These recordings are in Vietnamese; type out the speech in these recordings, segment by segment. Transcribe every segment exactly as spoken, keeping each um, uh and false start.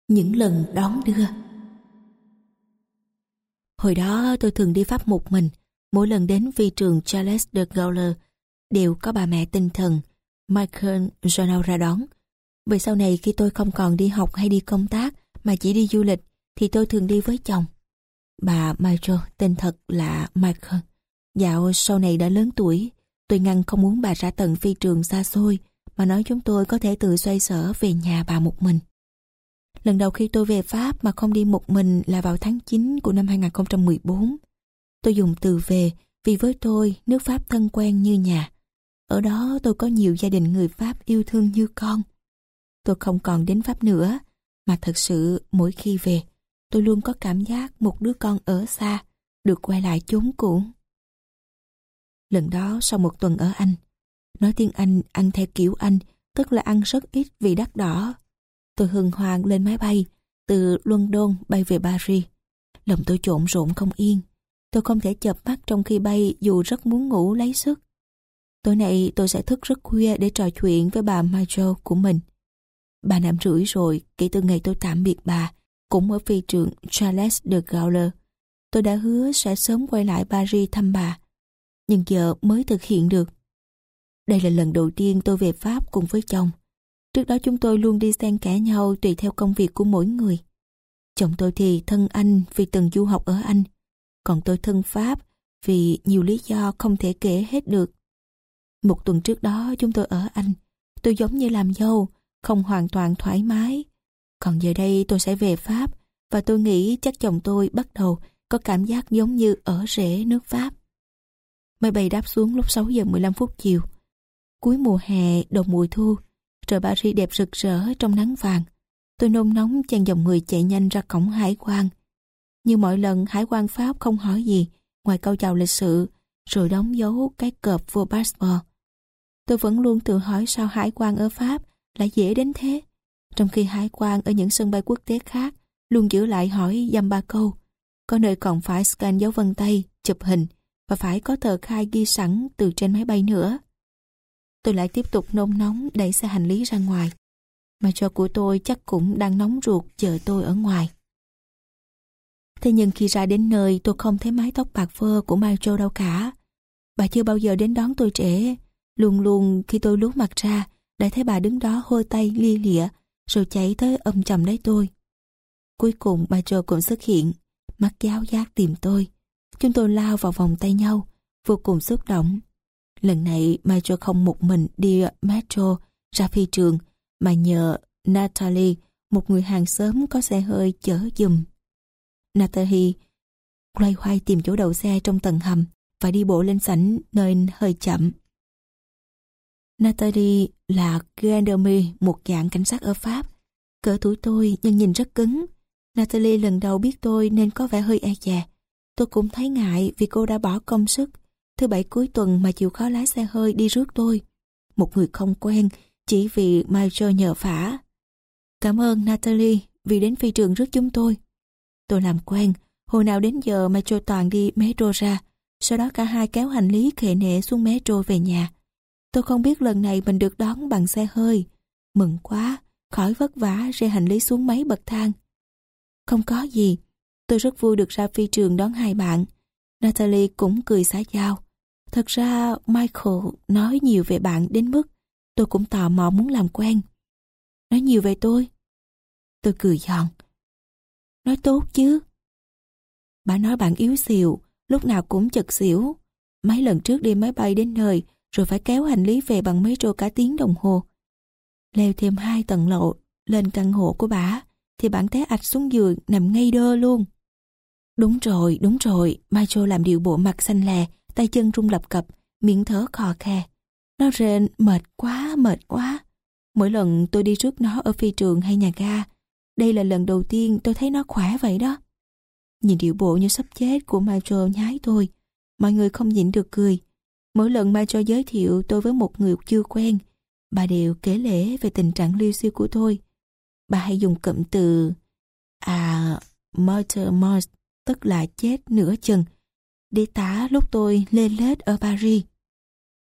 Những lần đón đưa. Hồi đó tôi thường đi Pháp một mình. Mỗi lần đến phi trường Charles de Gaulle đều có bà mẹ tinh thần Michael Journal ra đón. Về sau này khi tôi không còn đi học hay đi công tác mà chỉ đi du lịch thì tôi thường đi với chồng. Bà Michael, tên thật là Michael. Dạo sau này đã lớn tuổi, tôi ngăn không muốn bà ra tận phi trường xa xôi mà nói chúng tôi có thể tự xoay sở về nhà bà một mình. Lần đầu khi tôi về Pháp mà không đi một mình là vào tháng chín của năm hai nghìn không trăm mười bốn. Tôi dùng từ về vì với tôi nước Pháp thân quen như nhà. Ở đó tôi có nhiều gia đình người Pháp yêu thương như con. Tôi không còn đến Pháp nữa, mà thật sự mỗi khi về, tôi luôn có cảm giác một đứa con ở xa, được quay lại chốn cũ. Lần đó sau một tuần ở Anh, nói tiếng Anh ăn theo kiểu Anh, tức là ăn rất ít vì đắt đỏ. Tôi hân hoan lên máy bay, từ London bay về Paris. Lòng tôi trộn rộn không yên. Tôi không thể chợp mắt trong khi bay dù rất muốn ngủ lấy sức. Tối nay tôi sẽ thức rất khuya để trò chuyện với bà Marjoe của mình. Ba năm rưỡi rồi kể từ ngày tôi tạm biệt bà, cũng ở phi trường Charles de Gaulle. Tôi đã hứa sẽ sớm quay lại Paris thăm bà, nhưng giờ mới thực hiện được. Đây là lần đầu tiên tôi về Pháp cùng với chồng. Trước đó chúng tôi luôn đi xen kẽ nhau tùy theo công việc của mỗi người. Chồng tôi thì thân Anh vì từng du học ở Anh, còn tôi thân Pháp vì nhiều lý do không thể kể hết được. Một tuần trước đó chúng tôi ở Anh, tôi giống như làm dâu, không hoàn toàn thoải mái. Còn giờ đây tôi sẽ về Pháp và tôi nghĩ chắc chồng tôi bắt đầu có cảm giác giống như ở rễ nước Pháp. Máy bay đáp xuống lúc sáu giờ mười lăm phút chiều. Cuối mùa hè, đầu mùa thu, trời Paris đẹp rực rỡ trong nắng vàng. Tôi nôn nóng chen dòng người chạy nhanh ra cổng hải quan. Như mọi lần, hải quan Pháp không hỏi gì ngoài câu chào lịch sự, rồi đóng dấu cái cợp vô passport. Tôi vẫn luôn tự hỏi sao hải quan ở Pháp lại dễ đến thế, trong khi hải quan ở những sân bay quốc tế khác luôn giữ lại hỏi dăm ba câu. Có nơi còn phải scan dấu vân tay, chụp hình và phải có tờ khai ghi sẵn từ trên máy bay nữa. Tôi lại tiếp tục nôn nóng đẩy xe hành lý ra ngoài. Mà cho của tôi chắc cũng đang nóng ruột chờ tôi ở ngoài. Thế nhưng khi ra đến nơi tôi không thấy mái tóc bạc phơ của Mai Châu đâu cả. Bà chưa bao giờ đến đón tôi trễ. Luôn luôn khi tôi lú mặt ra đã thấy bà đứng đó hôi tay lia lịa rồi chạy tới ôm chầm lấy tôi. Cuối cùng Mai Châu cũng xuất hiện, mắt giáo giác tìm tôi. Chúng tôi lao vào vòng tay nhau, vô cùng xúc động. Lần này Mai Châu không một mình đi metro ra phi trường mà nhờ Natalie, một người hàng xóm có xe hơi chở giùm. Natalie loay hoay tìm chỗ đậu xe trong tầng hầm và đi bộ lên sảnh nơi hơi chậm. Natalie là gendarme, một dạng cảnh sát ở Pháp. Cỡ tuổi tôi nhưng nhìn rất cứng. Natalie lần đầu biết tôi nên có vẻ hơi e dè. Tôi cũng thấy ngại vì cô đã bỏ công sức thứ bảy cuối tuần mà chịu khó lái xe hơi đi rước tôi. Một người không quen chỉ vì Michael nhờ vả. Cảm ơn Natalie vì đến phi trường rước chúng tôi. Tôi làm quen, hồi nào đến giờ Michael toàn đi metro ra, sau đó cả hai kéo hành lý khệ nệ xuống metro về nhà. Tôi không biết lần này mình được đón bằng xe hơi. Mừng quá, khỏi vất vả rê hành lý xuống mấy bậc thang. Không có gì, tôi rất vui được ra phi trường đón hai bạn. Natalie cũng cười xã giao. Thật ra Michael nói nhiều về bạn đến mức tôi cũng tò mò muốn làm quen. Nói nhiều về tôi. Tôi cười giòn. Nói tốt chứ. Bà nói bạn yếu xìu, lúc nào cũng chật xỉu. Mấy lần trước đi máy bay đến nơi rồi phải kéo hành lý về bằng metro cả tiếng đồng hồ. Leo thêm hai tầng lộ lên căn hộ của bà thì bạn té ạch xuống giường nằm ngay đơ luôn. Đúng rồi, đúng rồi, Michael làm điệu bộ mặt xanh lè, tay chân rung lập cập, miệng thở khò khe. Nó rên mệt quá, mệt quá. Mỗi lần tôi đi rước nó ở phi trường hay nhà ga, đây là lần đầu tiên tôi thấy nó khỏe vậy đó. Nhìn điệu bộ như sắp chết của Michael nhái tôi, mọi người không nhịn được cười. Mỗi lần Michael giới thiệu tôi với một người chưa quen, bà đều kể lể về tình trạng liêu xiêu của tôi. Bà hay dùng cụm từ à, morte mort, tức là chết nửa chừng, để tả lúc tôi lên lết ở Paris.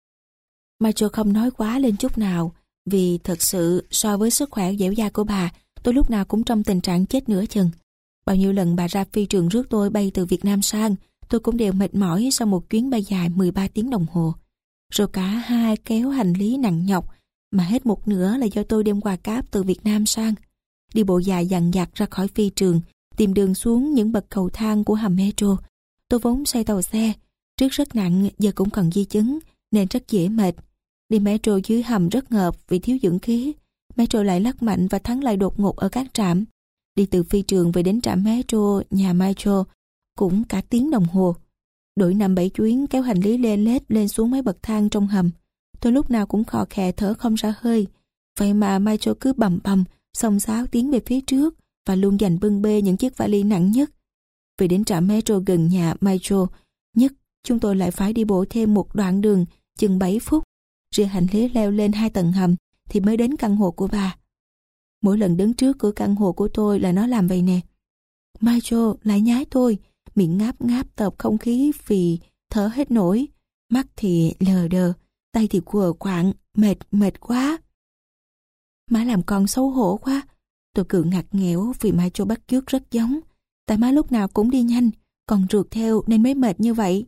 Michael không nói quá lên chút nào, vì thật sự so với sức khỏe dẻo dai của bà tôi lúc nào cũng trong tình trạng chết nửa chừng. Bao nhiêu lần bà ra phi trường rước tôi bay từ Việt Nam sang, tôi cũng đều mệt mỏi sau một chuyến bay dài mười ba tiếng đồng hồ. Rồi cả hai kéo hành lý nặng nhọc, mà hết một nửa là do tôi đem quà cáp từ Việt Nam sang. Đi bộ dài dằng dặc ra khỏi phi trường, tìm đường xuống những bậc cầu thang của hầm metro. Tôi vốn say tàu xe, trước rất nặng, giờ cũng cần di chứng, nên rất dễ mệt. Đi metro dưới hầm rất ngợp vì thiếu dưỡng khí. Metro lại lắc mạnh và thắng lại đột ngột ở các trạm. Đi từ phi trường về đến trạm metro, nhà metro cũng cả tiếng đồng hồ. Đổi năm bảy chuyến kéo hành lý lê lết lên xuống mấy bậc thang trong hầm. Tôi lúc nào cũng khò khè thở không ra hơi. Vậy mà metro cứ bầm bầm, xông xáo tiến về phía trước và luôn giành bưng bê những chiếc vali nặng nhất. Về đến trạm metro gần nhà metro nhất, chúng tôi lại phải đi bộ thêm một đoạn đường chừng bảy phút. Rìa hành lý leo lên hai tầng hầm thì mới đến căn hộ của bà. Mỗi lần đứng trước cửa căn hộ của tôi là nó làm vậy nè. Metro lại nhái tôi, miệng ngáp ngáp tập không khí vì thở hết nổi, mắt thì lờ đờ, tay thì quờ quạng, mệt mệt quá. Má làm con xấu hổ quá. Tôi cứ ngặt nghẽo vì Metro bắt chước rất giống. Tại má lúc nào cũng đi nhanh, còn rượt theo nên mới mệt như vậy.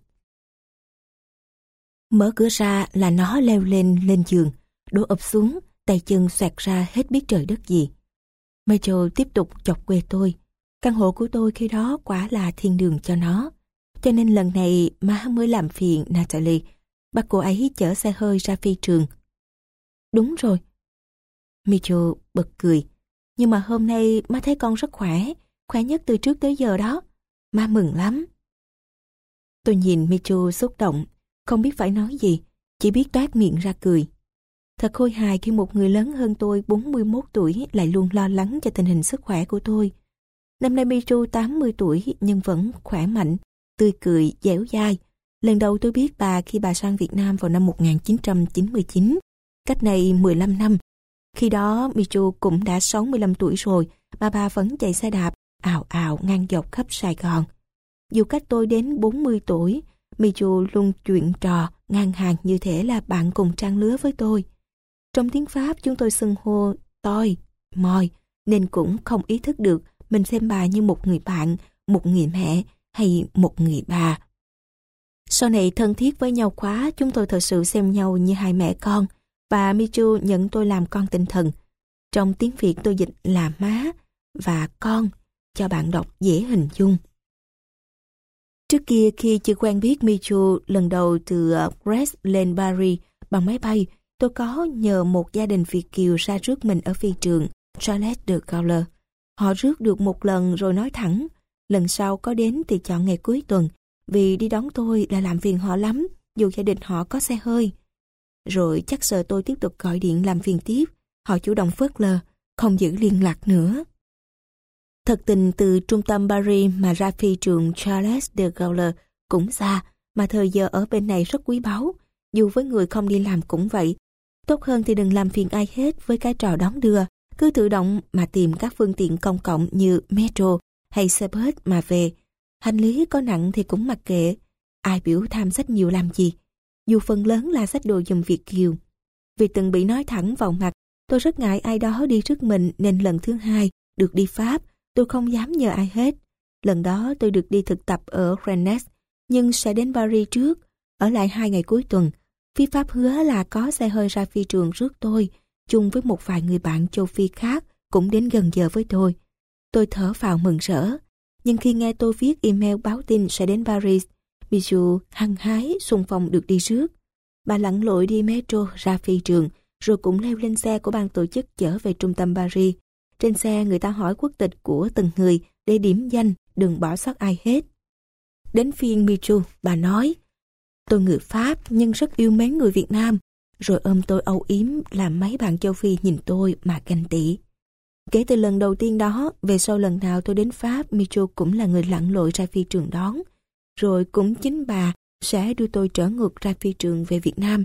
Mở cửa ra là nó leo lên lên giường, đổ ập xuống, tay chân xoẹt ra hết biết trời đất gì. Metro tiếp tục chọc quê tôi. Căn hộ của tôi khi đó quả là thiên đường cho nó. Cho nên lần này má mới làm phiền Natalie, bắt cô ấy chở xe hơi ra phi trường. Đúng rồi. Metro bật cười. Nhưng mà hôm nay má thấy con rất khỏe, khỏe nhất từ trước tới giờ đó. Má mừng lắm. Tôi nhìn Metro xúc động, không biết phải nói gì, chỉ biết toét miệng ra cười. Thật khôi hài khi một người lớn hơn tôi bốn mươi mốt tuổi lại luôn lo lắng cho tình hình sức khỏe của tôi. Năm nay Metro tám mươi tuổi nhưng vẫn khỏe mạnh, tươi cười, dẻo dai. Lần đầu tôi biết bà khi bà sang Việt Nam vào năm một nghìn chín trăm chín mươi chín, cách này mười lăm năm. Khi đó Metro cũng đã sáu mươi lăm tuổi rồi mà bà vẫn chạy xe đạp ào ào ngang dọc khắp Sài Gòn. Dù cách tôi đến bốn mươi tuổi, Metro luôn chuyện trò ngang hàng như thể là bạn cùng trang lứa với tôi. Trong tiếng Pháp chúng tôi xưng hô tôi, moi, nên cũng không ý thức được mình xem bà như một người bạn, một người mẹ hay một người bà. Sau này thân thiết với nhau quá, chúng tôi thật sự xem nhau như hai mẹ con, và Metro nhận tôi làm con tinh thần. Trong tiếng Việt tôi dịch là má và con, cho bạn đọc dễ hình dung. Trước kia khi chưa quen biết Metro lần đầu từ Brest lên Paris bằng máy bay, tôi có nhờ một gia đình Việt kiều ra rước mình ở phi trường Charles de Gaulle. Họ rước được một lần rồi nói thẳng, lần sau có đến thì chọn ngày cuối tuần, vì đi đón tôi là làm phiền họ lắm, dù gia đình họ có xe hơi. Rồi chắc sợ tôi tiếp tục gọi điện làm phiền tiếp, họ chủ động phớt lờ, không giữ liên lạc nữa. Thật tình từ trung tâm Paris mà ra phi trường Charles de Gaulle cũng xa, mà thời giờ ở bên này rất quý báu, dù với người không đi làm cũng vậy. Tốt hơn thì đừng làm phiền ai hết với cái trò đón đưa, cứ tự động mà tìm các phương tiện công cộng như metro hay xe bus mà về. Hành lý có nặng thì cũng mặc kệ, ai biểu tham xách nhiều làm gì, dù phần lớn là xách đồ giùm Việt kiều. Vì từng bị nói thẳng vào mặt, tôi rất ngại ai đó đi trước mình nên lần thứ hai được đi Pháp, tôi không dám nhờ ai hết. Lần đó tôi được đi thực tập ở Rennes, nhưng sẽ đến Paris trước, ở lại hai ngày cuối tuần. Phía Pháp hứa là có xe hơi ra phi trường rước tôi, chung với một vài người bạn châu Phi khác cũng đến gần giờ với tôi. Tôi thở phào mừng rỡ, nhưng khi nghe tôi viết email báo tin sẽ đến Paris, Bijou hăng hái xung phong được đi rước. Bà lặn lội đi metro ra phi trường, rồi cũng leo lên xe của ban tổ chức chở về trung tâm Paris. Trên xe người ta hỏi quốc tịch của từng người để điểm danh, đừng bỏ sót ai hết. Đến phiên Bijou, bà nói, tôi người Pháp nhưng rất yêu mến người Việt Nam, rồi ôm tôi âu yếm làm mấy bạn châu Phi nhìn tôi mà ganh tị. Kể từ lần đầu tiên đó, về sau lần nào tôi đến Pháp, Micho cũng là người lặn lội ra phi trường đón. Rồi cũng chính bà sẽ đưa tôi trở ngược ra phi trường về Việt Nam.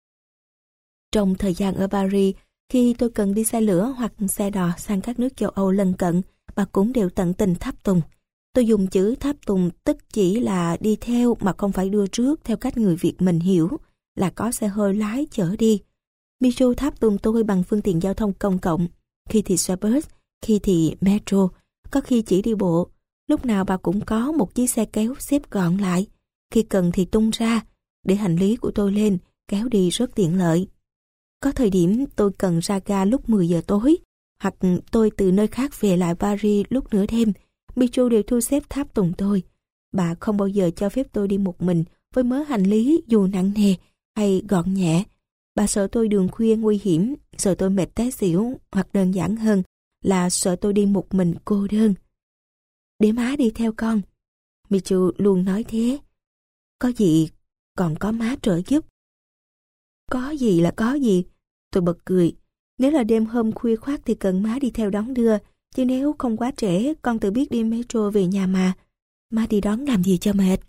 Trong thời gian ở Paris, khi tôi cần đi xe lửa hoặc xe đò sang các nước châu Âu lân cận, bà cũng đều tận tình tháp tùng. Tôi dùng chữ tháp tùng tức chỉ là đi theo mà không phải đưa trước theo cách người Việt mình hiểu, là có xe hơi lái chở đi. Micho tháp tùng tôi bằng phương tiện giao thông công cộng, khi thì xe bus, Khi thì metro, có khi chỉ đi bộ. Lúc nào bà cũng có một chiếc xe kéo xếp gọn lại. Khi cần thì tung ra, để hành lý của tôi lên, kéo đi rất tiện lợi. Có thời điểm tôi cần ra ga lúc mười giờ tối, hoặc tôi từ nơi khác về lại Paris lúc nửa đêm, Michu đều thu xếp tháp tùng tôi. Bà không bao giờ cho phép tôi đi một mình với mớ hành lý dù nặng nề hay gọn nhẹ. Bà sợ tôi đường khuya nguy hiểm, sợ tôi mệt té xỉu, hoặc đơn giản hơn là sợ tôi đi một mình cô đơn. Để má đi theo con. Michu luôn nói thế. Có gì còn có má trợ giúp. Có gì là có gì. Tôi bật cười. Nếu là đêm hôm khuya khoắt thì cần má đi theo đón đưa, chứ nếu không quá trễ con tự biết đi metro về nhà mà. Má đi đón làm gì cho mệt.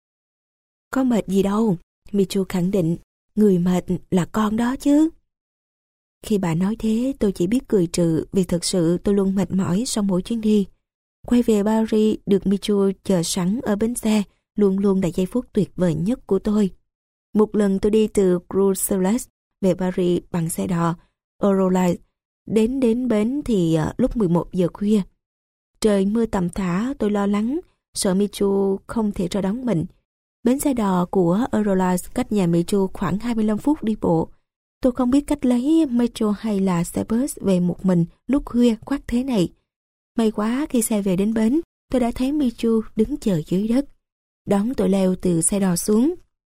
Có mệt gì đâu, Michu khẳng định. Người mệt là con đó chứ. Khi bà nói thế tôi chỉ biết cười trừ, vì thực sự tôi luôn mệt mỏi sau mỗi chuyến đi. Quay về Paris được Michu chờ sẵn ở bến xe luôn luôn là giây phút tuyệt vời nhất của tôi. Một lần tôi đi từ Bruxelles về Paris bằng xe đò Eurolight. Đến đến bến thì uh, lúc mười một giờ khuya. Trời mưa tầm tã, tôi lo lắng, sợ Michu không thể ra đón mình. Bến xe đò của Eurolight cách nhà Michu khoảng hai mươi lăm phút đi bộ. Tôi không biết cách lấy metro hay là xe bus về một mình lúc khuya khoắt thế này. May quá khi xe về đến bến, tôi đã thấy Michu đứng chờ dưới đất. Đón tôi leo từ xe đò xuống.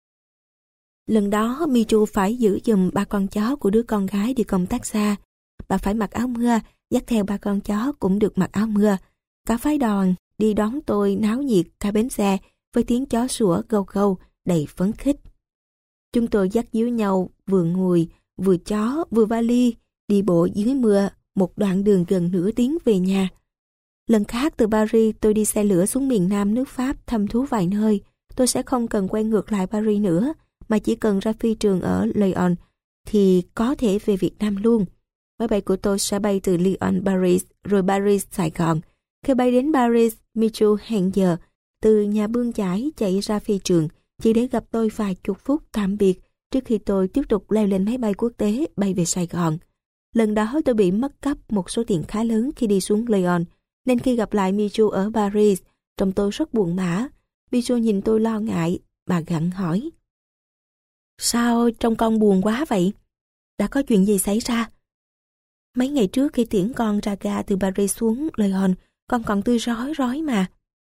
Lần đó Michu phải giữ giùm ba con chó của đứa con gái đi công tác xa. Bà phải mặc áo mưa, dắt theo ba con chó cũng được mặc áo mưa. Cả phái đoàn đi đón tôi náo nhiệt cả bến xe với tiếng chó sủa gâu gâu đầy phấn khích. Chúng tôi dắt díu nhau vừa ngồi, vừa chó, vừa vali, đi bộ dưới mưa một đoạn đường gần nửa tiếng về nhà. Lần khác từ Paris tôi đi xe lửa xuống miền Nam nước Pháp thăm thú vài nơi. Tôi sẽ không cần quay ngược lại Paris nữa, mà chỉ cần ra phi trường ở Lyon thì có thể về Việt Nam luôn. Máy bay của tôi sẽ bay từ Lyon Paris rồi Paris Sài Gòn. Khi bay đến Paris, Michu hẹn giờ từ nhà bươn chải chạy ra phi trường chỉ để gặp tôi vài chục phút tạm biệt trước khi tôi tiếp tục leo lên máy bay quốc tế bay về Sài Gòn. Lần đó tôi bị mất cắp một số tiền khá lớn khi đi xuống Lyon, nên khi gặp lại Michu ở Paris, trông tôi rất buồn bã. Michu nhìn tôi lo ngại, bà gặng hỏi. Sao trông con buồn quá vậy? Đã có chuyện gì xảy ra? Mấy ngày trước khi tiễn con ra ga từ Paris xuống Lyon, con còn tươi rói rói mà.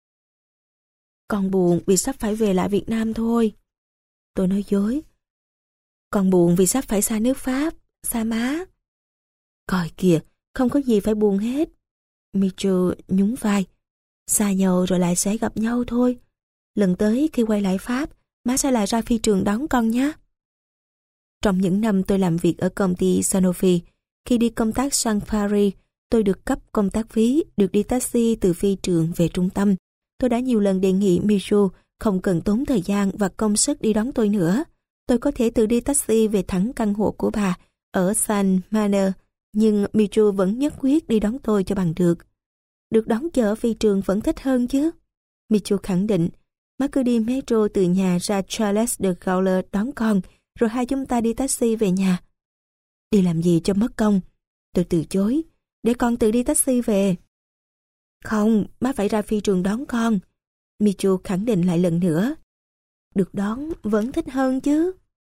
Con buồn vì sắp phải về lại Việt Nam thôi. Tôi nói dối. Con buồn vì sắp phải xa nước Pháp, xa má. Coi kìa, không có gì phải buồn hết. Michu nhún vai. Xa nhau rồi lại sẽ gặp nhau thôi. Lần tới khi quay lại Pháp, má sẽ lại ra phi trường đón con nhé. Trong những năm tôi làm việc ở công ty Sanofi, khi đi công tác sang Paris, tôi được cấp công tác phí, được đi taxi từ phi trường về trung tâm. Tôi đã nhiều lần đề nghị Michu không cần tốn thời gian và công sức đi đón tôi nữa. Tôi có thể tự đi taxi về thẳng căn hộ của bà ở Saint-Maner, nhưng Michu vẫn nhất quyết đi đón tôi cho bằng được. Được đón chờ phi trường vẫn thích hơn chứ. Michu khẳng định, má cứ đi metro từ nhà ra Charles de Gaulle đón con, rồi hai chúng ta đi taxi về nhà. Đi làm gì cho mất công? Tôi từ chối, để con tự đi taxi về. Không, má phải ra phi trường đón con. Michu khẳng định lại lần nữa. Được đón vẫn thích hơn chứ.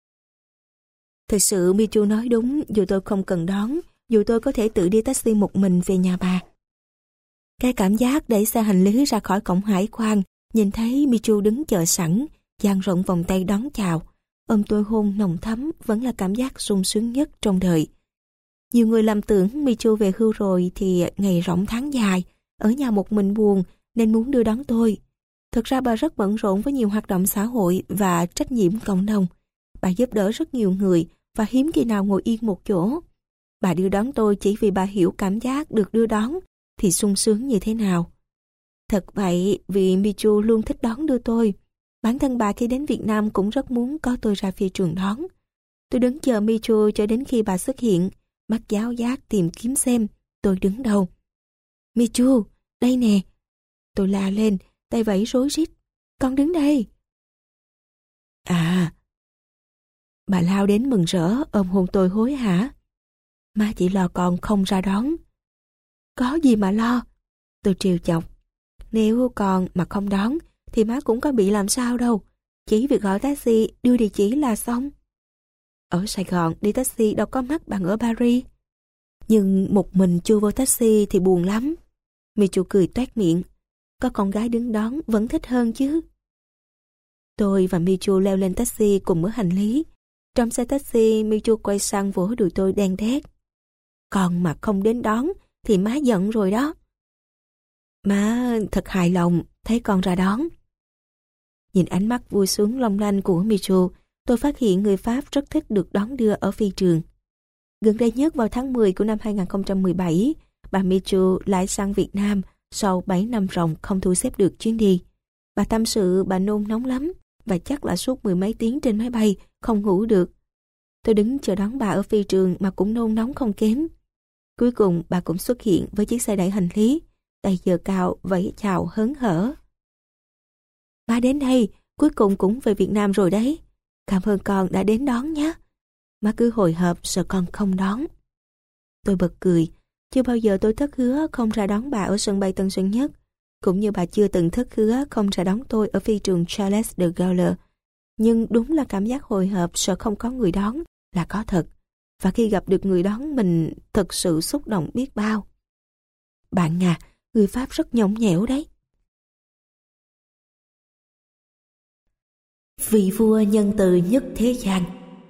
Thực sự Michu nói đúng, dù tôi không cần đón, dù tôi có thể tự đi taxi một mình về nhà bà. Cái cảm giác đẩy xe hành lý ra khỏi cổng hải quan, nhìn thấy Michu đứng chờ sẵn, dang rộng vòng tay đón chào, ôm tôi hôn nồng thắm vẫn là cảm giác sung sướng nhất trong đời. Nhiều người lầm tưởng Michu về hưu rồi thì ngày rộng tháng dài, ở nhà một mình buồn nên muốn đưa đón tôi. Thực ra bà rất bận rộn với nhiều hoạt động xã hội và trách nhiệm cộng đồng. Bà giúp đỡ rất nhiều người và hiếm khi nào ngồi yên một chỗ. Bà đưa đón tôi chỉ vì bà hiểu cảm giác được đưa đón thì sung sướng như thế nào. Thật vậy, vì Michu luôn thích đón đưa tôi. Bản thân bà khi đến Việt Nam cũng rất muốn có tôi ra phi trường đón. Tôi đứng chờ Michu cho đến khi bà xuất hiện, mắt giáo giác tìm kiếm xem tôi đứng đâu. Michu, đây nè. Tôi la lên, tay vẫy rối rít. Con đứng đây. À. Bà lao đến mừng rỡ, ôm hôn tôi hối hả. Má chỉ lo con không ra đón. Có gì mà lo? Tôi trêu chọc. Nếu con mà không đón thì má cũng có bị làm sao đâu. Chỉ việc gọi taxi đưa địa chỉ là xong. Ở Sài Gòn đi taxi đâu có mắc bằng ở Paris. Nhưng một mình Chu vô taxi thì buồn lắm. Michu cười toét miệng. Có con gái đứng đón vẫn thích hơn chứ. Tôi và Michu leo lên taxi cùng với hành lý. Trong xe taxi, Michu quay sang vỗ đùi tôi đen đét. Con mà không đến đón thì má giận rồi đó. Má thật hài lòng thấy con ra đón. Nhìn ánh mắt vui sướng long lanh của Michu, tôi phát hiện người Pháp rất thích được đón đưa ở phi trường. Gần đây nhất vào tháng mười của năm hai nghìn không trăm mười bảy, bà Michu lại sang Việt Nam sau bảy năm ròng không thu xếp được chuyến đi. Bà tâm sự bà nôn nóng lắm và chắc là suốt mười mấy tiếng trên máy bay không ngủ được. Tôi đứng chờ đón bà ở phi trường mà cũng nôn nóng không kém. Cuối cùng bà cũng xuất hiện với chiếc xe đẩy hành lý, tay giơ cao vẫy chào hớn hở. Má đến đây, cuối cùng cũng về Việt Nam rồi đấy. Cảm ơn con đã đến đón nhé. Má cứ hồi hộp sợ con không đón. Tôi bật cười. Chưa bao giờ tôi thất hứa không ra đón bà ở sân bay Tân Sơn Nhất, cũng như bà chưa từng thất hứa không ra đón tôi ở phi trường Charles de Gaulle. Nhưng đúng là cảm giác hồi hộp sợ không có người đón là có thật. Và khi gặp được người đón mình thật sự xúc động biết bao. Bạn à, người Pháp rất nhõng nhẽo đấy. Vị vua nhân từ nhất thế gian.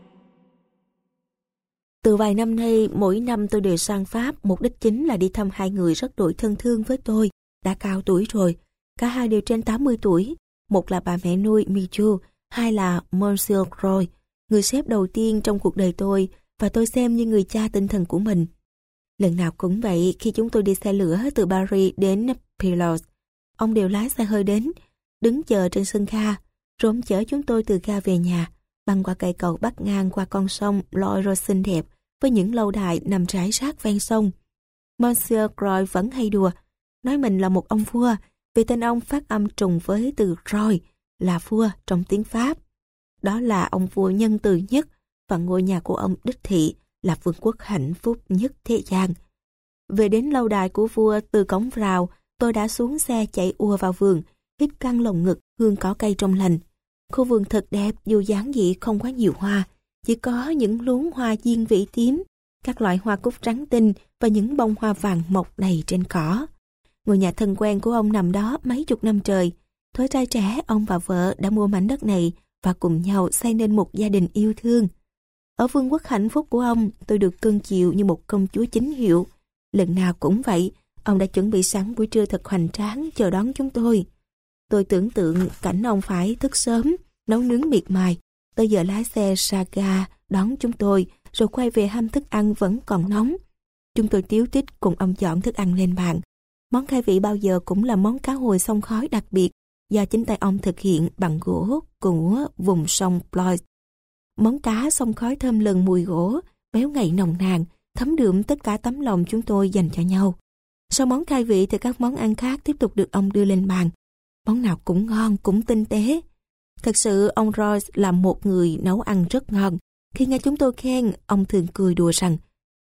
Từ vài năm nay, mỗi năm tôi đều sang Pháp, mục đích chính là đi thăm hai người rất đổi thân thương với tôi, đã cao tuổi rồi. Cả hai đều trên tám mươi tuổi, một là bà mẹ nuôi Michu, hai là Monsieur Croy, người sếp đầu tiên trong cuộc đời tôi, và tôi xem như người cha tinh thần của mình. Lần nào cũng vậy, khi chúng tôi đi xe lửa từ Paris đến Pilos, ông đều lái xe hơi đến, đứng chờ trên sân ga, rồi ông chở chúng tôi từ ga về nhà, băng qua cây cầu bắc ngang qua con sông Loire xinh đẹp với những lâu đài nằm rải rác ven sông. Monsieur Croy vẫn hay đùa, nói mình là một ông vua, vì tên ông phát âm trùng với từ Roy, là vua trong tiếng Pháp. Đó là ông vua nhân từ nhất, và ngôi nhà của ông đích thị là vương quốc hạnh phúc nhất thế gian. Về đến lâu đài của vua, từ cổng vào, tôi đã xuống xe chạy ùa vào vườn, hít căng lồng ngực hương cỏ cây trong lành. Khu vườn thật đẹp dù giản dị không quá nhiều hoa, chỉ có những luống hoa diên vĩ tím, các loại hoa cúc trắng tinh và những bông hoa vàng mọc đầy trên cỏ. Ngôi nhà thân quen của ông nằm đó mấy chục năm trời. Thời trai trẻ, ông và vợ đã mua mảnh đất này và cùng nhau xây nên một gia đình yêu thương. Ở vương quốc hạnh phúc của ông, tôi được cưng chiều như một công chúa chính hiệu. Lần nào cũng vậy, ông đã chuẩn bị sẵn buổi trưa thật hoành tráng chờ đón chúng tôi. Tôi tưởng tượng cảnh ông phải thức sớm, nấu nướng miệt mài, tới giờ lái xe ra ga đón chúng tôi, rồi quay về hâm thức ăn vẫn còn nóng. Chúng tôi tíu tít cùng ông dọn thức ăn lên bàn. Món khai vị bao giờ cũng là món cá hồi xông khói đặc biệt, do chính tay ông thực hiện bằng gỗ của vùng sông Blois. Món cá xông khói thơm lừng mùi gỗ, béo ngậy nồng nàn, thấm đượm tất cả tấm lòng chúng tôi dành cho nhau. Sau món khai vị thì các món ăn khác tiếp tục được ông đưa lên bàn. Món nào cũng ngon, cũng tinh tế. Thật sự ông Royce là một người nấu ăn rất ngon. Khi nghe chúng tôi khen, ông thường cười đùa rằng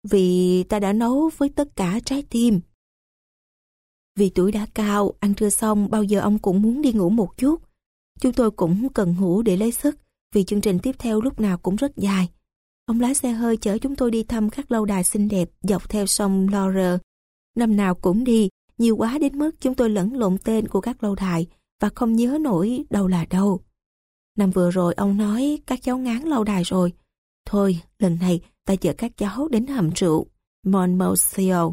vì ta đã nấu với tất cả trái tim. Vì tuổi đã cao, ăn trưa xong bao giờ ông cũng muốn đi ngủ một chút. Chúng tôi cũng cần ngủ để lấy sức, vì chương trình tiếp theo lúc nào cũng rất dài. Ông lái xe hơi chở chúng tôi đi thăm các lâu đài xinh đẹp dọc theo sông Loire. Năm nào cũng đi, nhiều quá đến mức chúng tôi lẫn lộn tên của các lâu đài và không nhớ nổi đâu là đâu. Năm vừa rồi ông nói các cháu ngán lâu đài rồi. Thôi, lần này ta chở các cháu đến hầm rượu Monmouthio.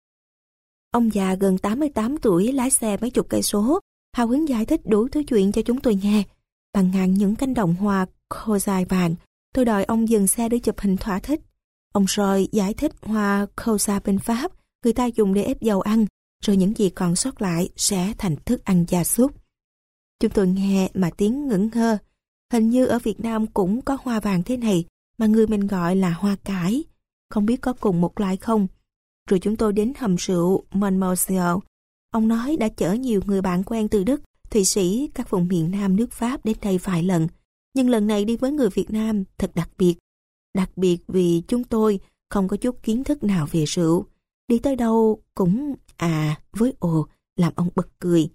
Ông già gần tám mươi tám tuổi lái xe mấy chục cây số, hào hứng giải thích đủ thứ chuyện cho chúng tôi nghe. Bằng ngàn những cánh đồng hoa khô dài vàng, tôi đòi ông dừng xe để chụp hình thỏa thích. Ông rồi giải thích hoa khô xa bên Pháp, người ta dùng để ép dầu ăn, rồi những gì còn sót lại sẽ thành thức ăn gia súc. Chúng tôi nghe mà tiếng ngẩn ngơ. Hình như ở Việt Nam cũng có hoa vàng thế này, mà người mình gọi là hoa cải. Không biết có cùng một loại không? Rồi chúng tôi đến hầm rượu Monmouthio. Ông nói đã chở nhiều người bạn quen từ Đức, Thụy Sĩ, các vùng miền Nam nước Pháp đến đây vài lần. Nhưng lần này đi với người Việt Nam thật đặc biệt. Đặc biệt vì chúng tôi không có chút kiến thức nào về rượu. Đi tới đâu cũng à với ồ, làm ông bật cười.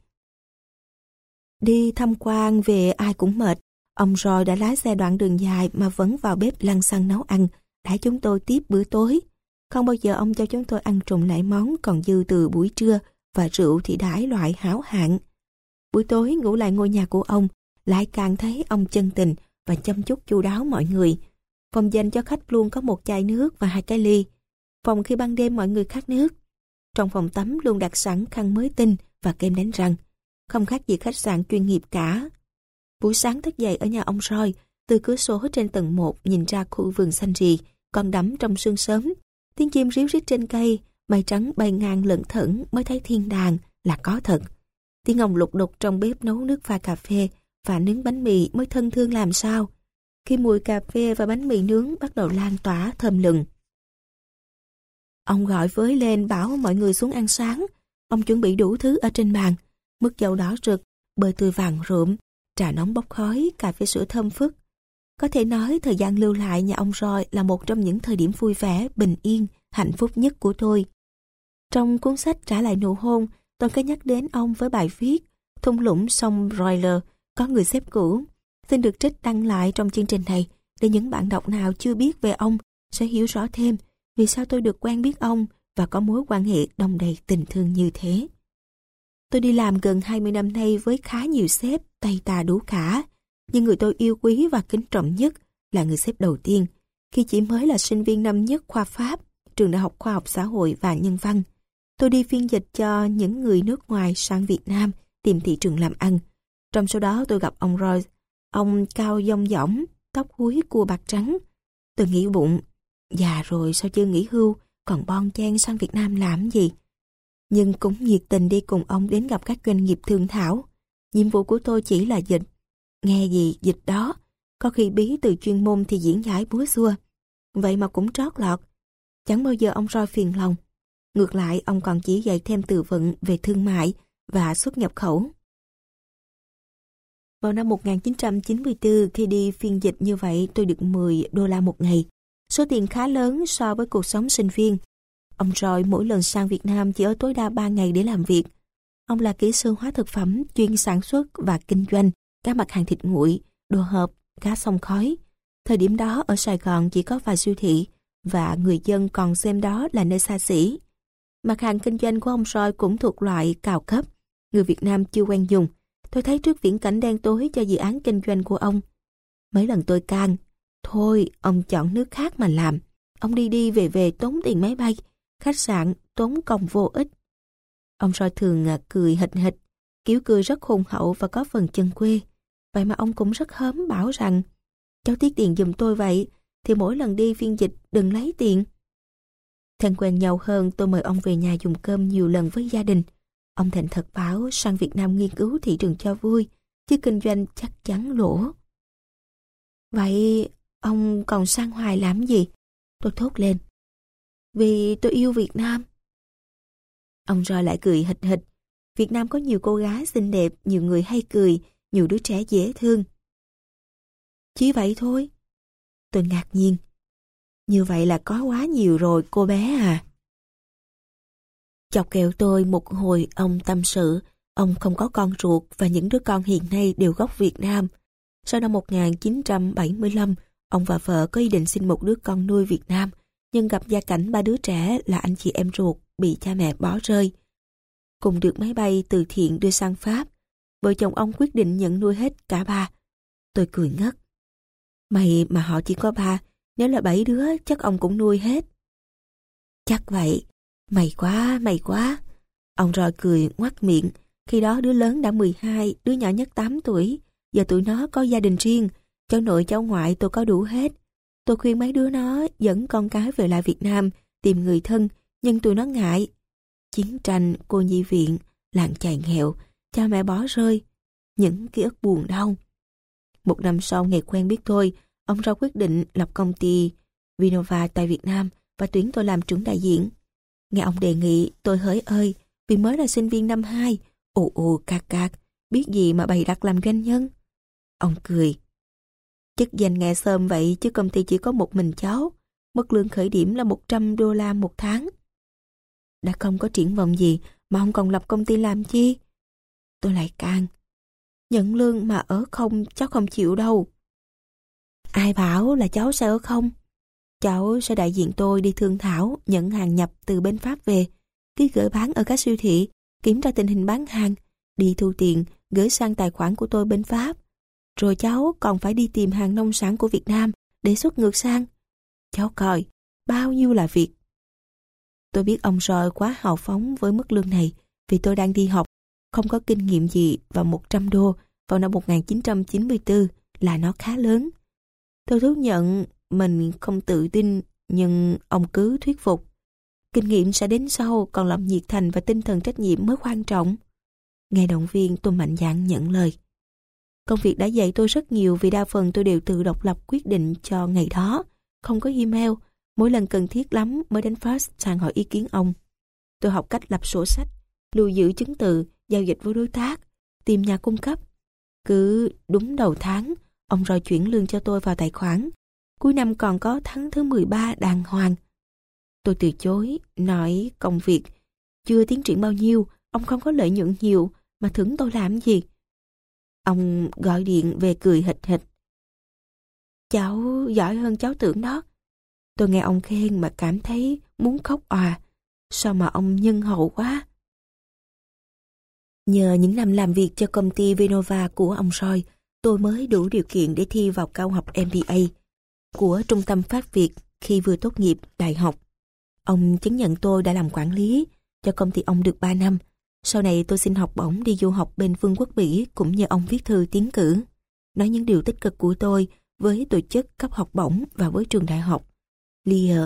Đi tham quan về ai cũng mệt. Ông Roy đã lái xe đoạn đường dài mà vẫn vào bếp lăn xăng nấu ăn, đãi chúng tôi tiếp bữa tối. Không bao giờ ông cho chúng tôi ăn trùng lại món còn dư từ buổi trưa, và rượu thì đãi loại hảo hạng. Buổi tối ngủ lại ngôi nhà của ông, lại càng thấy ông chân tình và chăm chút chu đáo mọi người. Phòng dành cho khách luôn có một chai nước và hai cái ly. Phòng khi ban đêm mọi người khát nước. Trong phòng tắm luôn đặt sẵn khăn mới tinh và kem đánh răng. Không khác gì khách sạn chuyên nghiệp cả. Buổi sáng thức dậy ở nhà ông Roy, từ cửa sổ trên tầng một nhìn ra khu vườn xanh rì, còn đắm trong sương sớm. Tiếng chim ríu rít trên cây, mây trắng bay ngang lững thững mới thấy thiên đàng là có thật. Tiếng ông lục đục trong bếp nấu nước pha cà phê và nướng bánh mì mới thân thương làm sao. Khi mùi cà phê và bánh mì nướng bắt đầu lan tỏa thơm lừng. Ông gọi với lên bảo mọi người xuống ăn sáng. Ông chuẩn bị đủ thứ ở trên bàn. Mứt dâu đỏ rực, bơ tươi vàng rụm, trà nóng bốc khói, cà phê sữa thơm phức. Có thể nói thời gian lưu lại nhà ông Roy là một trong những thời điểm vui vẻ, bình yên, hạnh phúc nhất của tôi. Trong cuốn sách Trả lại nụ hôn, tôi có nhắc đến ông với bài viết Thung lũng sông Royler, có người xếp cũ. Xin được trích đăng lại trong chương trình này để những bạn đọc nào chưa biết về ông sẽ hiểu rõ thêm vì sao tôi được quen biết ông và có mối quan hệ đong đầy tình thương như thế. Tôi đi làm gần hai mươi năm nay với khá nhiều sếp, tay tà đủ cả. Nhưng người tôi yêu quý và kính trọng nhất là người sếp đầu tiên, khi chỉ mới là sinh viên năm nhất khoa Pháp, trường Đại học Khoa học Xã hội và Nhân văn. Tôi đi phiên dịch cho những người nước ngoài sang Việt Nam tìm thị trường làm ăn. Trong số đó tôi gặp ông Roy, ông cao dong dỏng, tóc húi cua bạc trắng. Tôi nghĩ bụng, già rồi sao chưa nghỉ hưu, còn bon chen sang Việt Nam làm gì? Nhưng cũng nhiệt tình đi cùng ông đến gặp các doanh nghiệp thương thảo. Nhiệm vụ của tôi chỉ là dịch. Nghe gì dịch đó, có khi bí từ chuyên môn thì diễn giải búa xua. Vậy mà cũng trót lọt. Chẳng bao giờ ông Roy phiền lòng. Ngược lại, ông còn chỉ dạy thêm từ vựng về thương mại và xuất nhập khẩu. Vào năm một nghìn chín trăm chín mươi tư, khi đi phiên dịch như vậy, tôi được mười đô la một ngày. Số tiền khá lớn so với cuộc sống sinh viên. Ông Roy mỗi lần sang Việt Nam chỉ ở tối đa ba ngày để làm việc. Ông là kỹ sư hóa thực phẩm chuyên sản xuất và kinh doanh các mặt hàng thịt nguội, đồ hộp, cá sông khói. Thời điểm đó ở Sài Gòn chỉ có vài siêu thị và người dân còn xem đó là nơi xa xỉ. Mặt hàng kinh doanh của ông Roy cũng thuộc loại cao cấp, người Việt Nam chưa quen dùng. Tôi thấy trước viễn cảnh đen tối cho dự án kinh doanh của ông. Mấy lần tôi can, thôi ông chọn nước khác mà làm. Ông đi đi về về tốn tiền máy bay, khách sạn tốn công vô ích. Ông Roy thường cười hịch hịch, kiểu cười rất hùng hậu và có phần chân quê. Vậy mà ông cũng rất hớm bảo rằng cháu tiết tiền giùm tôi vậy, thì mỗi lần đi phiên dịch đừng lấy tiền. Thân quen nhau hơn, tôi mời ông về nhà dùng cơm nhiều lần với gia đình. Ông thành thật bảo sang Việt Nam nghiên cứu thị trường cho vui, chứ kinh doanh chắc chắn lỗ. Vậy ông còn sang hoài làm gì? Tôi thốt lên. Vì tôi yêu Việt Nam. Ông Roy lại cười hịch hịch. Việt Nam có nhiều cô gái xinh đẹp, nhiều người hay cười, nhiều đứa trẻ dễ thương. Chỉ vậy thôi. Tôi ngạc nhiên. Như vậy là có quá nhiều rồi cô bé à. Chọc kẹo tôi một hồi, ông tâm sự. Ông không có con ruột và những đứa con hiện nay đều gốc Việt Nam. Sau năm một nghìn chín trăm bảy mươi lăm, ông và vợ có ý định sinh một đứa con nuôi Việt Nam, nhưng gặp gia cảnh ba đứa trẻ là anh chị em ruột bị cha mẹ bỏ rơi. Cùng được máy bay từ thiện đưa sang Pháp, vợ chồng ông quyết định nhận nuôi hết cả ba. Tôi cười ngất. Mày mà họ chỉ có ba, nếu là bảy đứa chắc ông cũng nuôi hết. Chắc vậy. Mày quá, mày quá. Ông Roy cười ngoác miệng. Khi đó đứa lớn đã mười hai, đứa nhỏ nhất tám tuổi. Giờ tụi nó có gia đình riêng. Cháu nội cháu ngoại tôi có đủ hết. Tôi khuyên mấy đứa nó dẫn con cái về lại Việt Nam tìm người thân, nhưng tụi nó ngại. Chiến tranh, cô nhi viện, làng chài nghèo, cha mẹ bỏ rơi. Những ký ức buồn đau. Một năm sau ngày quen biết tôi, ông Roy quyết định lập công ty Vinova tại Việt Nam và tuyển tôi làm trưởng đại diện. Nghe ông đề nghị, tôi hỡi ơi, vì mới là sinh viên năm hai, ù ù cạc cạc, biết gì mà bày đặt làm doanh nhân. Ông cười. Chức danh nghe sơm vậy chứ công ty chỉ có một mình cháu, mức lương khởi điểm là một trăm đô la một tháng. đã không có triển vọng gì mà ông còn lập công ty làm chi? Tôi lại can. Nhận lương mà ở không cháu không chịu đâu. Ai bảo là cháu sẽ ở không? Cháu sẽ đại diện tôi đi thương thảo nhận hàng nhập từ bên Pháp về, ký gửi bán ở các siêu thị, kiểm tra tình hình bán hàng, đi thu tiền gửi sang tài khoản của tôi bên Pháp. Rồi cháu còn phải đi tìm hàng nông sản của Việt Nam để xuất ngược sang. Cháu coi, bao nhiêu là việc. Tôi biết ông Roy quá hào phóng với mức lương này vì tôi đang đi học, không có kinh nghiệm gì và một trăm đô vào năm một nghìn chín trăm chín mươi tư là nó khá lớn. Tôi thú nhận mình không tự tin, nhưng ông cứ thuyết phục. Kinh nghiệm sẽ đến sau, còn lòng nhiệt thành và tinh thần trách nhiệm mới quan trọng. Nghe động viên, tôi mạnh dạn nhận lời. Công việc đã dạy tôi rất nhiều vì đa phần tôi đều tự độc lập quyết định cho ngày đó, không có email, mỗi lần cần thiết lắm mới đến First sang hỏi ý kiến ông. Tôi học cách lập sổ sách, lưu giữ chứng từ, giao dịch với đối tác, tìm nhà cung cấp. Cứ đúng đầu tháng, ông rồi chuyển lương cho tôi vào tài khoản. Cuối năm còn có tháng thứ mười ba đàng hoàng. Tôi từ chối, nói công việc chưa tiến triển bao nhiêu, ông không có lợi nhuận nhiều, mà thưởng tôi làm gì? Ông gọi điện về cười hịch hịch. Cháu giỏi hơn cháu tưởng đó. Tôi nghe ông khen mà cảm thấy muốn khóc òa. Sao mà ông nhân hậu quá. Nhờ những năm làm việc cho công ty Vinova của ông Roy, tôi mới đủ điều kiện để thi vào cao học em bê a của Trung tâm Pháp Việt khi vừa tốt nghiệp đại học. Ông chứng nhận tôi đã làm quản lý cho công ty ông được ba năm. Sau này tôi xin học bổng đi du học bên Vương quốc Bỉ cũng nhờ ông viết thư tiến cử, nói những điều tích cực của tôi với tổ chức cấp học bổng và với trường đại học Lear.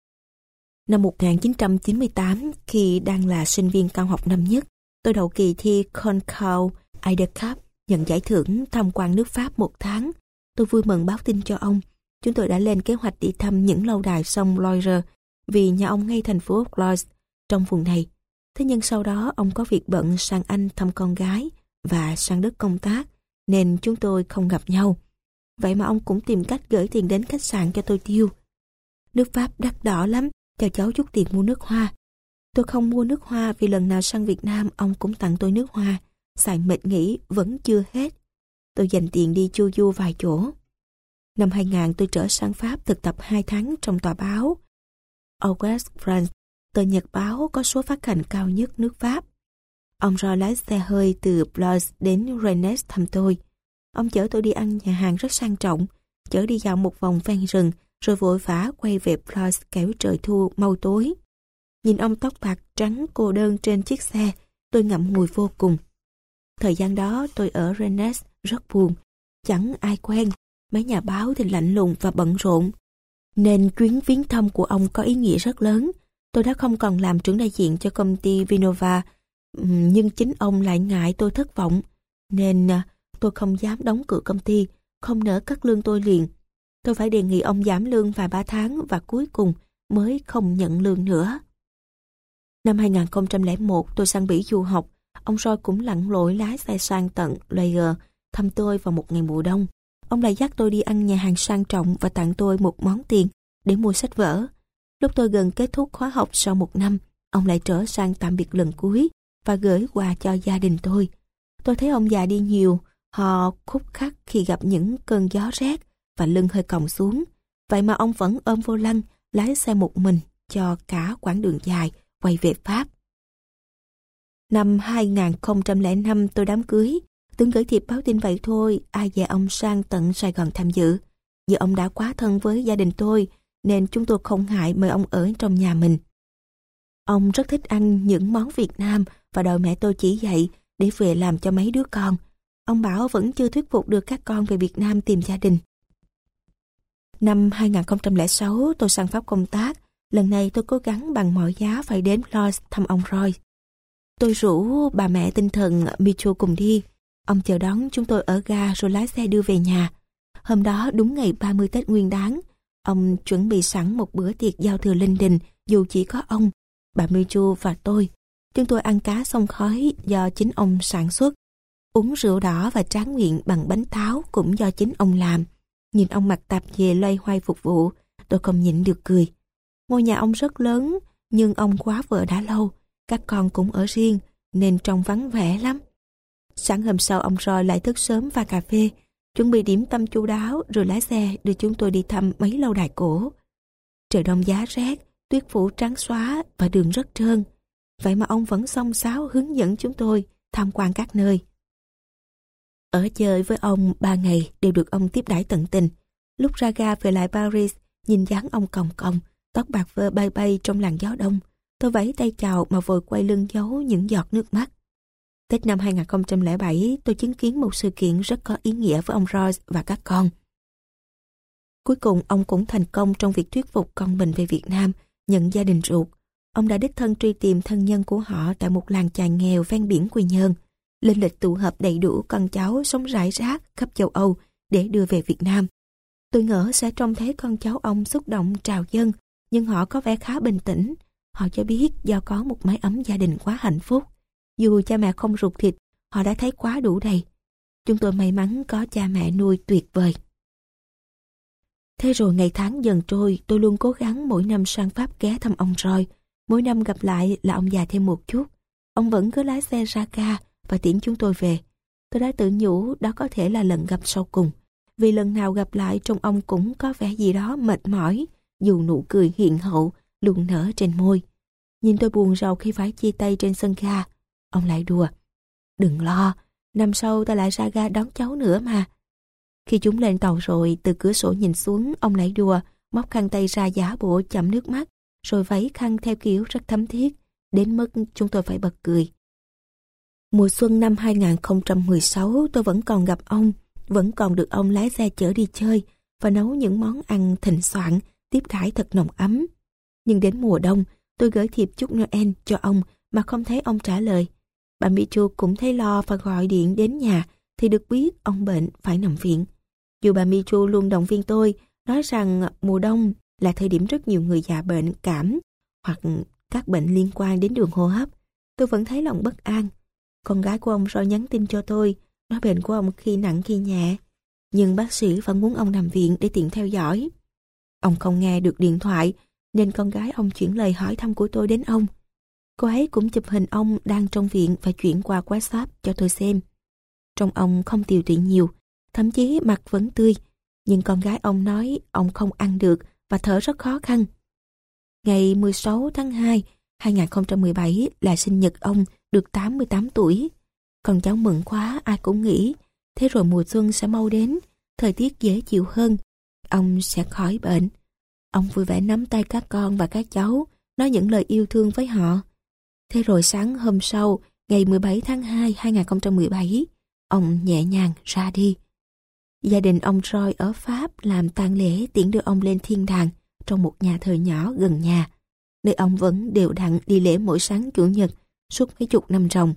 Năm một nghìn chín trăm chín mươi tám, khi đang là sinh viên cao học năm nhất, tôi đậu kỳ thi Concours Aider Cup, nhận giải thưởng tham quan nước Pháp một tháng. Tôi vui mừng báo tin cho ông. Chúng tôi đã lên kế hoạch đi thăm những lâu đài sông Loire vì nhà ông ngay thành phố Blois trong vùng này. Thế nhưng sau đó ông có việc bận sang Anh thăm con gái và sang đất công tác, nên chúng tôi không gặp nhau. Vậy mà ông cũng tìm cách gửi tiền đến khách sạn cho tôi tiêu. Nước Pháp đắt đỏ lắm, cho cháu chút tiền mua nước hoa. Tôi không mua nước hoa vì lần nào sang Việt Nam ông cũng tặng tôi nước hoa. Xài mệt nghỉ vẫn chưa hết. Tôi dành tiền đi chu du vài chỗ. Năm hai nghìn tôi trở sang Pháp thực tập hai tháng trong tòa báo Ouest France, tờ nhật báo có số phát hành cao nhất nước Pháp. Ông Roy lái xe hơi từ Blois đến Rennes thăm tôi. Ông chở tôi đi ăn nhà hàng rất sang trọng, chở đi dạo một vòng ven rừng, rồi vội vã quay về Blois kẻo trời thu mau tối. Nhìn ông tóc bạc trắng cô đơn trên chiếc xe, tôi ngậm ngùi vô cùng. Thời gian đó tôi ở Rennes rất buồn, chẳng ai quen, mấy nhà báo thì lạnh lùng và bận rộn. Nên chuyến viếng thăm của ông có ý nghĩa rất lớn. Tôi đã không còn làm trưởng đại diện cho công ty Vinova, nhưng chính ông lại ngại tôi thất vọng, nên tôi không dám đóng cửa công ty, không nỡ cắt lương tôi liền. Tôi phải đề nghị ông giảm lương vài ba tháng và cuối cùng mới không nhận lương nữa. Năm hai nghìn không trăm lẻ một tôi sang Bỉ du học. Ông Roy cũng lặn lội lái xe sang tận Layer thăm tôi vào một ngày mùa đông. Ông lại dắt tôi đi ăn nhà hàng sang trọng và tặng tôi một món tiền để mua sách vở. Lúc tôi gần kết thúc khóa học sau một năm, ông lại trở sang tạm biệt lần cuối và gửi quà cho gia đình tôi. Tôi thấy ông già đi nhiều, họ khúc khắc khi gặp những cơn gió rét và lưng hơi còng xuống. Vậy mà ông vẫn ôm vô lăng, lái xe một mình cho cả quãng đường dài quay về Pháp. Năm hai nghìn không trăm lẻ năm tôi đám cưới. Tưởng gửi thiệp báo tin vậy thôi, ai dè ông sang tận Sài Gòn tham dự. Giờ ông đã quá thân với gia đình tôi, nên chúng tôi không ngại mời ông ở trong nhà mình. Ông rất thích ăn những món Việt Nam và đòi mẹ tôi chỉ dạy để về làm cho mấy đứa con. Ông bảo vẫn chưa thuyết phục được các con về Việt Nam tìm gia đình. Năm hai nghìn không trăm lẻ sáu tôi sang Pháp công tác. Lần này tôi cố gắng bằng mọi giá phải đến Blois thăm ông Roy. Tôi rủ bà mẹ tinh thần Michu cùng đi. Ông chờ đón chúng tôi ở ga rồi lái xe đưa về nhà. Hôm đó đúng ngày ba mươi Tết Nguyên Đán, ông chuẩn bị sẵn một bữa tiệc giao thừa linh đình dù chỉ có ông, bà Michu và tôi. Chúng tôi ăn cá xông khói do chính ông sản xuất, uống rượu đỏ và tráng miệng bằng bánh táo cũng do chính ông làm. Nhìn ông mặc tạp dề loay hoay phục vụ, tôi không nhịn được cười. Ngôi nhà ông rất lớn, Nhưng ông quá vợ đã lâu, các con cũng ở riêng, nên trông vắng vẻ lắm. Sáng hôm sau ông Roy lại thức sớm pha cà phê, chuẩn bị điểm tâm chu đáo rồi lái xe đưa chúng tôi đi thăm mấy lâu đài cổ. Trời đông giá rét, tuyết phủ trắng xóa và đường rất trơn. Vậy mà ông vẫn xông xáo hướng dẫn chúng tôi tham quan các nơi. Ở chơi với ông ba ngày đều được ông tiếp đãi tận tình. Lúc ra ga về lại Paris, nhìn dáng ông còng còng, tóc bạc phơ bay bay trong làn gió đông. Tôi vẫy tay chào mà vội quay lưng giấu những giọt nước mắt. Tết năm hai không không bảy, tôi chứng kiến một sự kiện rất có ý nghĩa với ông Royce và các con. Cuối cùng ông cũng thành công trong việc thuyết phục con mình về Việt Nam, nhận gia đình ruột. Ông đã đích thân truy tìm thân nhân của họ tại một làng chài nghèo ven biển Quy Nhơn, lên lịch tụ họp đầy đủ con cháu sống rải rác khắp châu Âu để đưa về Việt Nam. Tôi ngỡ sẽ trông thấy con cháu ông xúc động trào dâng, nhưng họ có vẻ khá bình tĩnh. Họ cho biết do có một mái ấm gia đình quá hạnh phúc. Dù cha mẹ không ruột thịt, họ đã thấy quá đủ đầy. Chúng tôi may mắn có cha mẹ nuôi tuyệt vời. Thế rồi ngày tháng dần trôi, tôi luôn cố gắng mỗi năm sang Pháp ghé thăm ông Roy. Mỗi năm gặp lại là ông già thêm một chút. Ông vẫn cứ lái xe ra ga và tiễn chúng tôi về. Tôi đã tự nhủ đó có thể là lần gặp sau cùng. Vì lần nào gặp lại trông ông cũng có vẻ gì đó mệt mỏi, dù nụ cười hiền hậu luôn nở trên môi. Nhìn tôi buồn rầu khi phải chia tay trên sân ga, ông lại đùa: "Đừng lo, năm sau ta lại ra ga đón cháu nữa mà." Khi chúng lên tàu rồi, từ cửa sổ nhìn xuống, ông lại đùa, móc khăn tay ra giả bộ chậm nước mắt, rồi vẫy khăn theo kiểu rất thấm thiết, đến mức chúng tôi phải bật cười. Mùa xuân năm hai không một sáu, tôi vẫn còn gặp ông, vẫn còn được ông lái xe chở đi chơi và nấu những món ăn thịnh soạn, tiếp đãi thật nồng ấm. Nhưng đến mùa đông, tôi gửi thiệp chúc Noel cho ông mà không thấy ông trả lời. Bà Michu cũng thấy lo và gọi điện đến nhà thì được biết ông bệnh phải nằm viện. Dù bà Michu luôn động viên tôi, nói rằng mùa đông là thời điểm rất nhiều người già bệnh cảm hoặc các bệnh liên quan đến đường hô hấp, tôi vẫn thấy lòng bất an. Con gái của ông Roy nhắn tin cho tôi, nói bệnh của ông khi nặng khi nhẹ, nhưng bác sĩ vẫn muốn ông nằm viện để tiện theo dõi. Ông không nghe được điện thoại, nên con gái ông chuyển lời hỏi thăm của tôi đến ông. Cô ấy cũng chụp hình ông đang trong viện và chuyển qua WhatsApp cho tôi xem. Trông ông không tiều tụy nhiều, thậm chí mặt vẫn tươi, nhưng con gái ông nói ông không ăn được và thở rất khó khăn. Ngày mười sáu tháng hai, hai không một bảy là sinh nhật ông được tám mươi tám tuổi. Con cháu mừng quá, ai cũng nghĩ thế rồi mùa xuân sẽ mau đến, thời tiết dễ chịu hơn, ông sẽ khỏi bệnh. Ông vui vẻ nắm tay các con và các cháu, nói những lời yêu thương với họ. Thế rồi sáng hôm sau, ngày mười bảy tháng hai, hai không một bảy, ông nhẹ nhàng ra đi. Gia đình ông Roy ở Pháp làm tang lễ tiễn đưa ông lên thiên đàng trong một nhà thờ nhỏ gần nhà, nơi ông vẫn đều đặn đi lễ mỗi sáng chủ nhật suốt mấy chục năm ròng.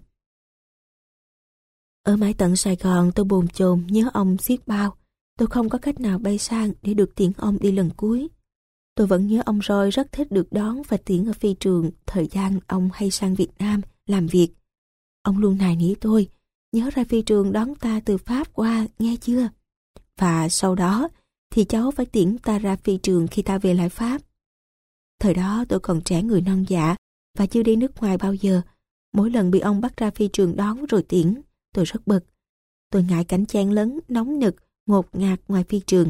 Ở mãi tận Sài Gòn, tôi bồn chồn nhớ ông xiết bao. Tôi không có cách nào bay sang để được tiễn ông đi lần cuối. Tôi vẫn nhớ ông Roy rất thích được đón và tiễn ở phi trường thời gian ông hay sang Việt Nam làm việc. Ông luôn nài nỉ tôi, nhớ ra phi trường đón ta từ Pháp qua, nghe chưa? Và sau đó thì cháu phải tiễn ta ra phi trường khi ta về lại Pháp. Thời đó tôi còn trẻ người non dạ và chưa đi nước ngoài bao giờ. Mỗi lần bị ông bắt ra phi trường đón rồi tiễn, tôi rất bực. Tôi ngại cảnh chen lấn, nóng nực, ngột ngạt ngoài phi trường.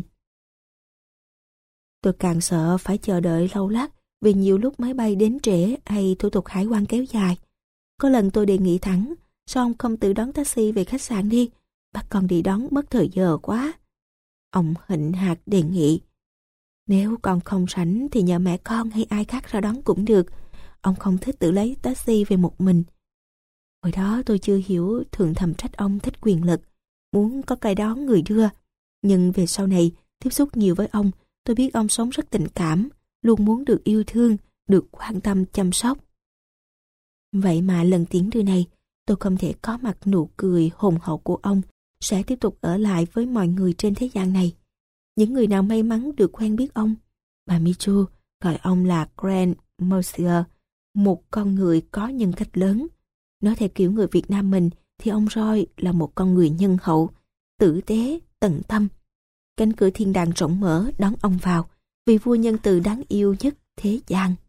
Tôi càng sợ phải chờ đợi lâu lắc vì nhiều lúc máy bay đến trễ hay thủ tục hải quan kéo dài. Có lần tôi đề nghị thẳng, sao ông không tự đón taxi về khách sạn đi, bắt con đi đón mất thời giờ quá. Ông hịnh hạt đề nghị, nếu con không rảnh thì nhờ mẹ con hay ai khác ra đón cũng được. Ông không thích tự lấy taxi về một mình. Hồi đó tôi chưa hiểu, thường thầm trách ông thích quyền lực, muốn có cái đón người đưa. Nhưng về sau này, tiếp xúc nhiều với ông, tôi biết ông sống rất tình cảm, luôn muốn được yêu thương, được quan tâm chăm sóc. Vậy mà lần tiễn đưa này, tôi không thể có mặt nụ cười hùng hậu của ông sẽ tiếp tục ở lại với mọi người trên thế gian này. Những người nào may mắn được quen biết ông, bà Michu gọi ông là Grand Monsieur, một con người có nhân cách lớn. Nói theo kiểu người Việt Nam mình thì ông Roy là một con người nhân hậu, tử tế, tận tâm. Cánh cửa thiên đàng rộng mở đón ông vào, vì vua nhân từ đáng yêu nhất thế gian.